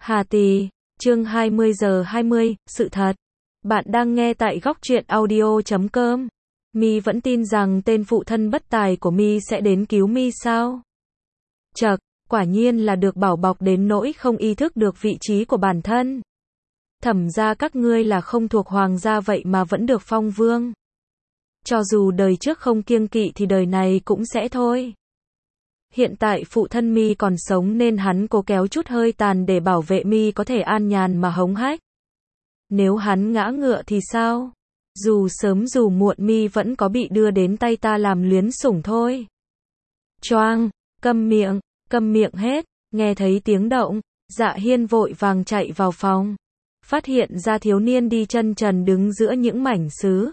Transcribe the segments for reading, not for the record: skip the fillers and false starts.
Hà Tỳ, chương 20 giờ 20, sự thật. Bạn đang nghe tại góc truyện audio.com. Mi vẫn tin rằng tên phụ thân bất tài của Mi sẽ đến cứu Mi sao? Chậc, quả nhiên là được bảo bọc đến nỗi không ý thức được vị trí của bản thân. Thẩm ra các ngươi là không thuộc hoàng gia vậy mà vẫn được phong vương. Cho dù đời trước không kiêng kỵ thì đời này cũng sẽ thôi. Hiện tại phụ thân Mi còn sống nên hắn cố kéo chút hơi tàn để bảo vệ Mi có thể an nhàn mà hống hách. Nếu hắn ngã ngựa thì sao? Dù sớm dù muộn Mi vẫn có bị đưa đến tay ta làm luyến sủng thôi. Choang, câm miệng hết, nghe thấy tiếng động, Dạ Hiên vội vàng chạy vào phòng. Phát hiện ra thiếu niên đi chân trần đứng giữa những mảnh sứ.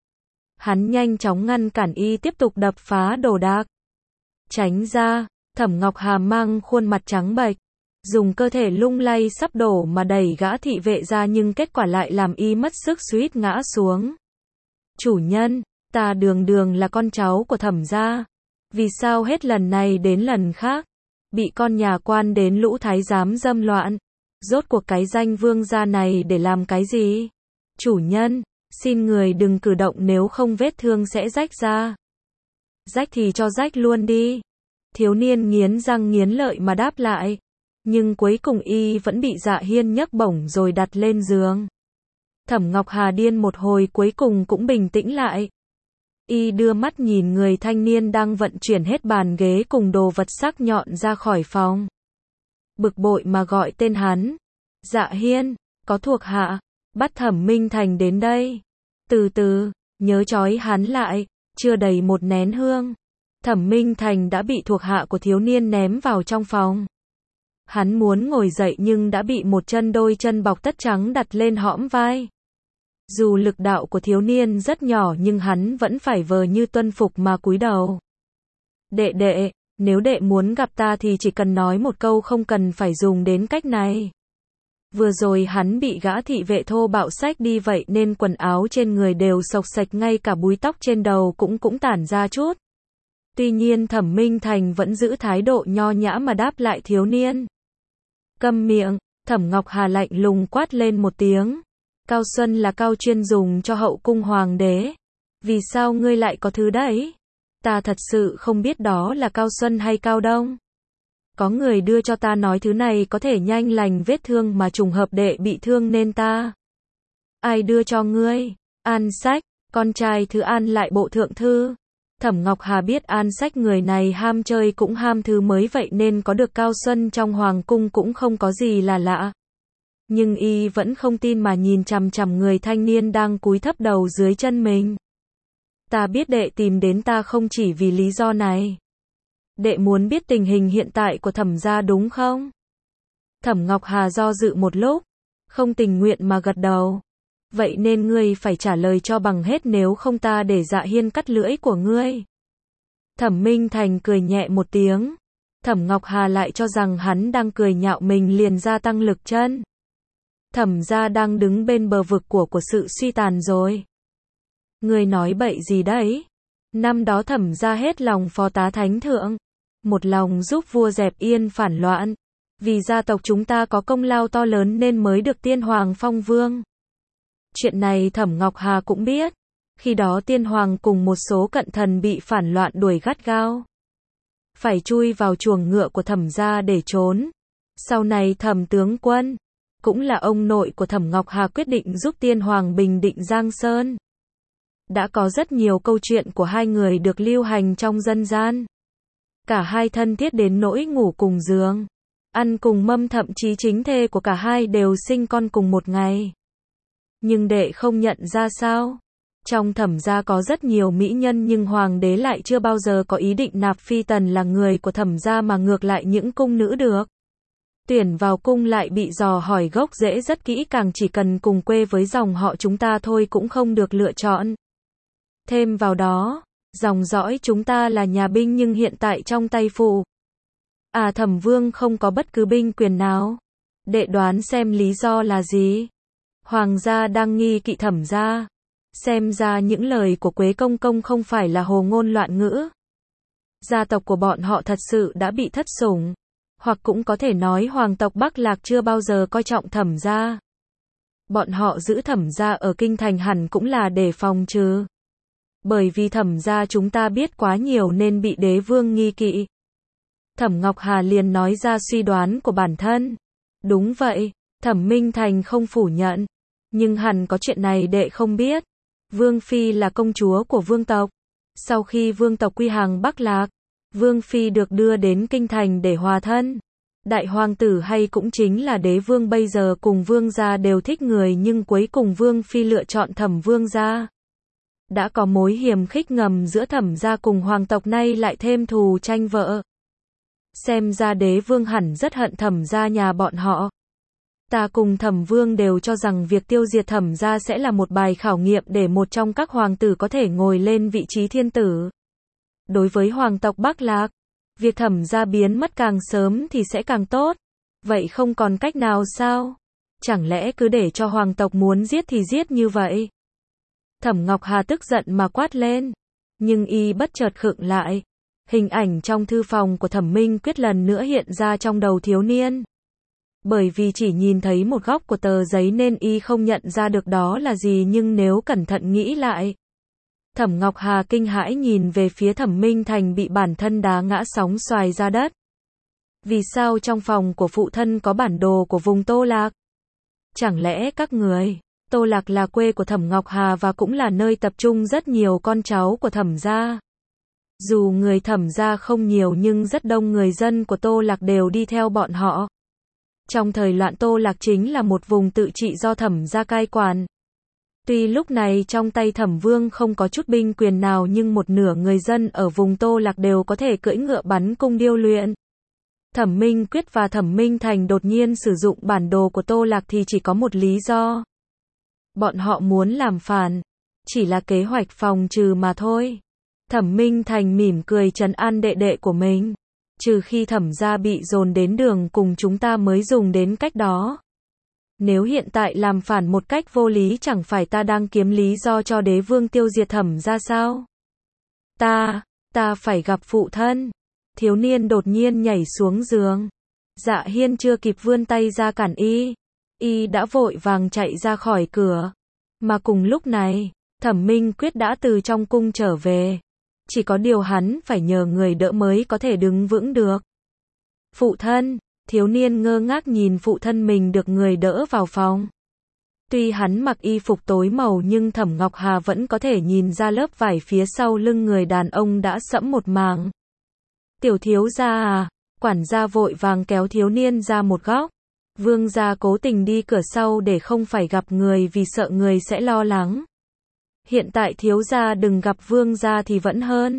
Hắn nhanh chóng ngăn cản y tiếp tục đập phá đồ đạc. Tránh ra, Thẩm Ngọc Hà mang khuôn mặt trắng bệch, dùng cơ thể lung lay sắp đổ mà đẩy gã thị vệ ra nhưng kết quả lại làm y mất sức suýt ngã xuống. Chủ nhân, ta đường là con cháu của Thẩm gia. Vì sao hết lần này đến lần khác, bị con nhà quan đến lũ thái giám dâm loạn. Rốt cuộc cái danh vương gia này để làm cái gì? Chủ nhân, xin người đừng cử động nếu không vết thương sẽ rách ra. Rách thì cho rách luôn đi. Thiếu niên nghiến răng nghiến lợi mà đáp lại. Nhưng cuối cùng y vẫn bị Dạ Hiên nhấc bổng rồi đặt lên giường. Thẩm Ngọc Hà điên một hồi cuối cùng cũng bình tĩnh lại. Y đưa mắt nhìn người thanh niên đang vận chuyển hết bàn ghế cùng đồ vật sắc nhọn ra khỏi phòng. Bực bội mà gọi tên hắn. Dạ Hiên, có thuộc hạ, bắt Thẩm Minh Thành đến đây. Từ từ, nhớ trói hắn lại, chưa đầy một nén hương. Thẩm Minh Thành đã bị thuộc hạ của thiếu niên ném vào trong phòng. Hắn muốn ngồi dậy nhưng đã bị một đôi chân bọc tất trắng đặt lên hõm vai. Dù lực đạo của thiếu niên rất nhỏ nhưng hắn vẫn phải vờ như tuân phục mà cúi đầu. Đệ, nếu đệ muốn gặp ta thì chỉ cần nói một câu, không cần phải dùng đến cách này. Vừa rồi hắn bị gã thị vệ thô bạo xách đi vậy nên quần áo trên người đều xộc xệch, ngay cả búi tóc trên đầu cũng tản ra chút. Tuy nhiên Thẩm Minh Thành vẫn giữ thái độ nho nhã mà đáp lại thiếu niên. Câm miệng, Thẩm Ngọc Hà lạnh lùng quát lên một tiếng. Cao Xuân là cao chuyên dùng cho hậu cung hoàng đế. Vì sao ngươi lại có thứ đấy? Ta thật sự không biết đó là Cao Xuân hay Cao Đông. Có người đưa cho ta nói thứ này có thể nhanh lành vết thương mà trùng hợp đệ bị thương nên ta. Ai đưa cho ngươi? An Sách, con trai thứ An lại bộ thượng thư. Thẩm Ngọc Hà biết An Sách người này ham chơi cũng ham thứ mới vậy nên có được Cao Xuân trong hoàng cung cũng không có gì là lạ. Nhưng y vẫn không tin mà nhìn chằm chằm người thanh niên đang cúi thấp đầu dưới chân mình. Ta biết đệ tìm đến ta không chỉ vì lý do này. Đệ muốn biết tình hình hiện tại của Thẩm gia đúng không? Thẩm Ngọc Hà do dự một lúc, không tình nguyện mà gật đầu. Vậy nên ngươi phải trả lời cho bằng hết, nếu không ta để Dạ Hiên cắt lưỡi của ngươi. Thẩm Minh Thành cười nhẹ một tiếng. Thẩm Ngọc Hà lại cho rằng hắn đang cười nhạo mình liền gia tăng lực chân. Thẩm gia đang đứng bên bờ vực của sự suy tàn rồi. Ngươi nói bậy gì đấy? Năm đó Thẩm gia hết lòng phó tá thánh thượng, một lòng giúp vua dẹp yên phản loạn. Vì gia tộc chúng ta có công lao to lớn nên mới được tiên hoàng phong vương. Chuyện này Thẩm Ngọc Hà cũng biết. Khi đó tiên hoàng cùng một số cận thần bị phản loạn đuổi gắt gao. Phải chui vào chuồng ngựa của Thẩm gia để trốn. Sau này Thẩm tướng quân, cũng là ông nội của Thẩm Ngọc Hà, quyết định giúp tiên hoàng bình định Giang Sơn. Đã có rất nhiều câu chuyện của hai người được lưu hành trong dân gian. Cả hai thân thiết đến nỗi ngủ cùng giường, ăn cùng mâm, thậm chí chính thê của cả hai đều sinh con cùng một ngày. Nhưng đệ không nhận ra sao? Trong Thẩm gia có rất nhiều mỹ nhân nhưng hoàng đế lại chưa bao giờ có ý định nạp phi tần là người của Thẩm gia mà ngược lại những cung nữ được tuyển vào cung lại bị dò hỏi gốc rễ rất kỹ càng, chỉ cần cùng quê với dòng họ chúng ta thôi cũng không được lựa chọn. Thêm vào đó, dòng dõi chúng ta là nhà binh nhưng hiện tại trong tay phụ. Thẩm vương không có bất cứ binh quyền nào. Đệ đoán xem lý do là gì? Hoàng gia đang nghi kỵ Thẩm gia. Xem ra những lời của Quế Công Công không phải là hồ ngôn loạn ngữ. Gia tộc của bọn họ thật sự đã bị thất sủng. Hoặc cũng có thể nói hoàng tộc Bắc Lạc chưa bao giờ coi trọng Thẩm gia. Bọn họ giữ Thẩm gia ở kinh thành hẳn cũng là để phòng trừ. Bởi vì Thẩm gia chúng ta biết quá nhiều nên bị đế vương nghi kỵ. Thẩm Ngọc Hà liền nói ra suy đoán của bản thân. Đúng vậy, Thẩm Minh Thành không phủ nhận. Nhưng hẳn có chuyện này đệ không biết. Vương Phi là công chúa của vương tộc. Sau khi vương tộc quy hàng Bắc Lạc, Vương Phi được đưa đến kinh thành để hòa thân. Đại hoàng tử hay cũng chính là đế vương bây giờ cùng vương gia đều thích người nhưng cuối cùng Vương Phi lựa chọn Thẩm vương gia. Đã có mối hiềm khích ngầm giữa Thẩm gia cùng hoàng tộc nay lại thêm thù tranh vợ. Xem ra đế vương hẳn rất hận Thẩm gia nhà bọn họ. Ta cùng Thẩm vương đều cho rằng việc tiêu diệt Thẩm gia sẽ là một bài khảo nghiệm để một trong các hoàng tử có thể ngồi lên vị trí thiên tử. Đối với hoàng tộc Bắc Lạc, việc Thẩm gia biến mất càng sớm thì sẽ càng tốt. Vậy không còn cách nào sao? Chẳng lẽ cứ để cho hoàng tộc muốn giết thì giết như vậy? Thẩm Ngọc Hà tức giận mà quát lên. Nhưng y bất chợt khựng lại. Hình ảnh trong thư phòng của Thẩm Minh Quyết lần nữa hiện ra trong đầu thiếu niên. Bởi vì chỉ nhìn thấy một góc của tờ giấy nên y không nhận ra được đó là gì, nhưng nếu cẩn thận nghĩ lại. Thẩm Ngọc Hà kinh hãi nhìn về phía Thẩm Minh Thành bị bản thân đá ngã sóng xoài ra đất. Vì sao trong phòng của phụ thân có bản đồ của vùng Tô Lạc? Chẳng lẽ các người... Tô Lạc là quê của Thẩm Ngọc Hà và cũng là nơi tập trung rất nhiều con cháu của Thẩm gia. Dù người Thẩm gia không nhiều nhưng rất đông người dân của Tô Lạc đều đi theo bọn họ. Trong thời loạn Tô Lạc chính là một vùng tự trị do Thẩm gia cai quản. Tuy lúc này trong tay Thẩm Vương không có chút binh quyền nào nhưng một nửa người dân ở vùng Tô Lạc đều có thể cưỡi ngựa bắn cung điêu luyện. Thẩm Minh Quyết và Thẩm Minh Thành đột nhiên sử dụng bản đồ của Tô Lạc thì chỉ có một lý do. Bọn họ muốn làm phản, chỉ là kế hoạch phòng trừ mà thôi. Thẩm Minh Thành mỉm cười trấn an đệ đệ của mình. Trừ khi Thẩm gia bị dồn đến đường cùng chúng ta mới dùng đến cách đó. Nếu hiện tại làm phản một cách vô lý chẳng phải ta đang kiếm lý do cho đế vương tiêu diệt Thẩm gia sao? Ta phải gặp phụ thân. Thiếu niên đột nhiên nhảy xuống giường. Dạ Hiên chưa kịp vươn tay ra cản y đã vội vàng chạy ra khỏi cửa. Mà cùng lúc này, Thẩm Minh Quyết đã từ trong cung trở về. Chỉ có điều hắn phải nhờ người đỡ mới có thể đứng vững được. Phụ thân, thiếu niên ngơ ngác nhìn phụ thân mình được người đỡ vào phòng. Tuy hắn mặc y phục tối màu nhưng Thẩm Ngọc Hà vẫn có thể nhìn ra lớp vải phía sau lưng người đàn ông đã sẫm một mảng. Tiểu thiếu gia à, quản gia vội vàng kéo thiếu niên ra một góc. Vương gia cố tình đi cửa sau để không phải gặp người vì sợ người sẽ lo lắng. Hiện tại thiếu gia đừng gặp vương gia thì vẫn hơn.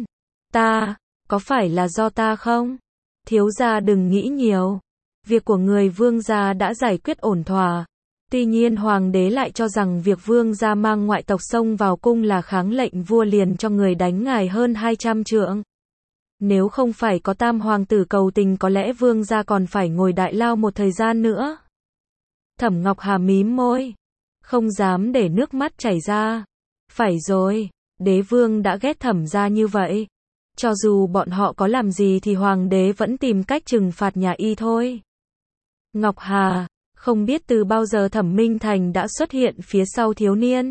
Có phải là do ta không? Thiếu gia đừng nghĩ nhiều. Việc của người vương gia đã giải quyết ổn thỏa. Tuy nhiên hoàng đế lại cho rằng việc vương gia mang ngoại tộc xông vào cung là kháng lệnh vua liền cho người đánh ngài hơn 200 trượng. Nếu không phải có tam hoàng tử cầu tình có lẽ vương gia còn phải ngồi đại lao một thời gian nữa. Thẩm Ngọc Hà mím môi. Không dám để nước mắt chảy ra. Phải rồi, đế vương đã ghét Thẩm gia như vậy. Cho dù bọn họ có làm gì thì hoàng đế vẫn tìm cách trừng phạt nhà y thôi. Ngọc Hà, không biết từ bao giờ Thẩm Minh Thành đã xuất hiện phía sau thiếu niên.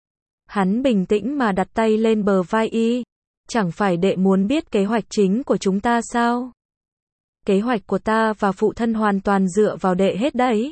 Hắn bình tĩnh mà đặt tay lên bờ vai y. Chẳng phải đệ muốn biết kế hoạch chính của chúng ta sao? Kế hoạch của ta và phụ thân hoàn toàn dựa vào đệ hết đấy.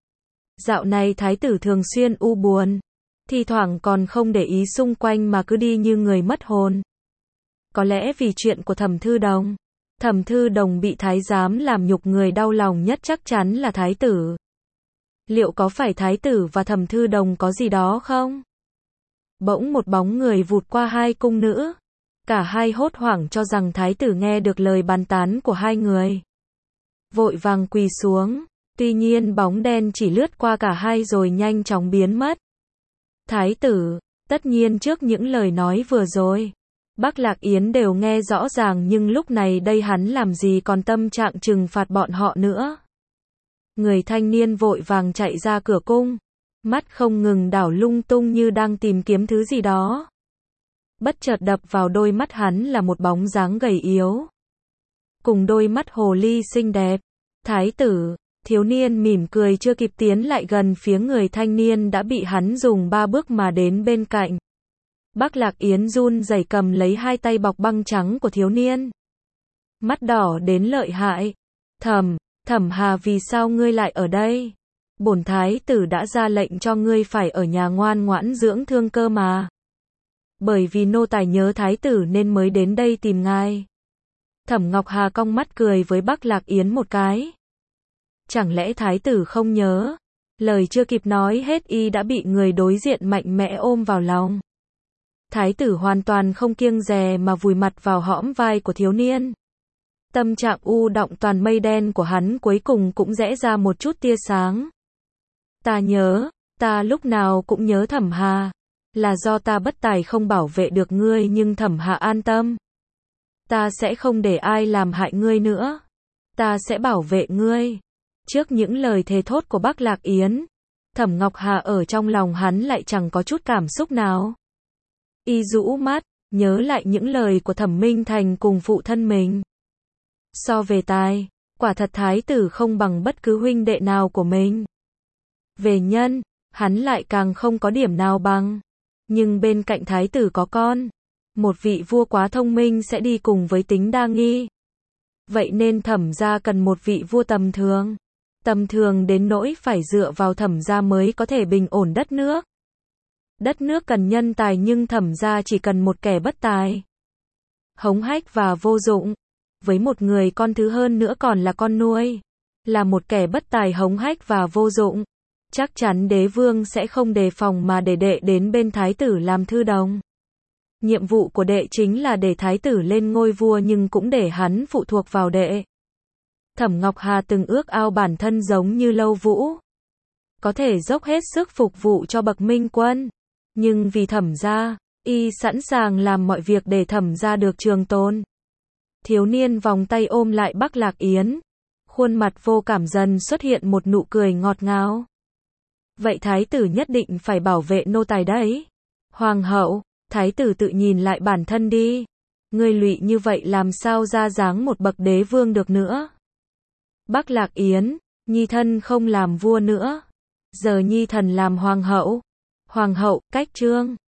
Dạo này thái tử thường xuyên u buồn. Thi thoảng còn không để ý xung quanh mà cứ đi như người mất hồn. Có lẽ vì chuyện của Thẩm Thư Đồng. Thẩm Thư Đồng bị thái giám làm nhục, người đau lòng nhất chắc chắn là thái tử. Liệu có phải thái tử và Thẩm Thư Đồng có gì đó không? Bỗng một bóng người vụt qua hai cung nữ. Cả hai hốt hoảng cho rằng thái tử nghe được lời bàn tán của hai người. Vội vàng quỳ xuống. Tuy nhiên bóng đen chỉ lướt qua cả hai rồi nhanh chóng biến mất. Thái tử, tất nhiên trước những lời nói vừa rồi, Bắc Lạc Yến đều nghe rõ ràng nhưng lúc này đây hắn làm gì còn tâm trạng trừng phạt bọn họ nữa. Người thanh niên vội vàng chạy ra cửa cung. Mắt không ngừng đảo lung tung như đang tìm kiếm thứ gì đó. Bất chợt đập vào đôi mắt hắn là một bóng dáng gầy yếu. Cùng đôi mắt hồ ly xinh đẹp, Thái tử, thiếu niên mỉm cười chưa kịp tiến lại gần phía người thanh niên đã bị hắn dùng 3 bước mà đến bên cạnh. Bắc Lạc Yến run rẩy cầm lấy hai tay bọc băng trắng của thiếu niên. Mắt đỏ đến lợi hại. Thẩm Hà, vì sao ngươi lại ở đây? Bổn thái tử đã ra lệnh cho ngươi phải ở nhà ngoan ngoãn dưỡng thương cơ mà. Bởi vì nô tài nhớ thái tử nên mới đến đây tìm ngài. Thẩm Ngọc Hà cong mắt cười với Bắc Lạc Yến một cái. Chẳng lẽ thái tử không nhớ? Lời chưa kịp nói hết y đã bị người đối diện mạnh mẽ ôm vào lòng. Thái tử hoàn toàn không kiêng dè mà vùi mặt vào hõm vai của thiếu niên. Tâm trạng u động toàn mây đen của hắn cuối cùng cũng rẽ ra một chút tia sáng. Ta nhớ, ta lúc nào cũng nhớ Thẩm Hà. Là do ta bất tài không bảo vệ được ngươi, nhưng Thẩm Hà an tâm. Ta sẽ không để ai làm hại ngươi nữa. Ta sẽ bảo vệ ngươi. Trước những lời thề thốt của Bắc Lạc Yến, Thẩm Ngọc Hà ở trong lòng hắn lại chẳng có chút cảm xúc nào. Y rũ mắt, nhớ lại những lời của Thẩm Minh Thành cùng phụ thân mình. So về tài, quả thật thái tử không bằng bất cứ huynh đệ nào của mình. Về nhân, hắn lại càng không có điểm nào bằng. Nhưng bên cạnh thái tử có con. Một vị vua quá thông minh sẽ đi cùng với tính đa nghi. Vậy nên Thẩm gia cần một vị vua tầm thường. Tầm thường đến nỗi phải dựa vào Thẩm gia mới có thể bình ổn đất nước. Đất nước cần nhân tài nhưng Thẩm gia chỉ cần một kẻ bất tài. Hống hách và vô dụng. Với một người con thứ hơn nữa còn là con nuôi. Là một kẻ bất tài hống hách và vô dụng. Chắc chắn đế vương sẽ không đề phòng mà để đệ đến bên thái tử làm thư đồng. Nhiệm vụ của đệ chính là để thái tử lên ngôi vua nhưng cũng để hắn phụ thuộc vào đệ. Thẩm Ngọc Hà từng ước ao bản thân giống như Lâu Vũ. Có thể dốc hết sức phục vụ cho bậc minh quân. Nhưng vì Thẩm gia, y sẵn sàng làm mọi việc để Thẩm gia được trường tồn. Thiếu niên vòng tay ôm lại Bắc Lạc Yến. Khuôn mặt vô cảm dần xuất hiện một nụ cười ngọt ngào. Vậy thái tử nhất định phải bảo vệ nô tài đấy. Hoàng hậu, thái tử tự nhìn lại bản thân đi. Ngươi lụy như vậy làm sao ra dáng một bậc đế vương được nữa. Bắc Lạc Yến, nhi thân không làm vua nữa. Giờ nhi thần làm hoàng hậu. Hoàng hậu, cách trương.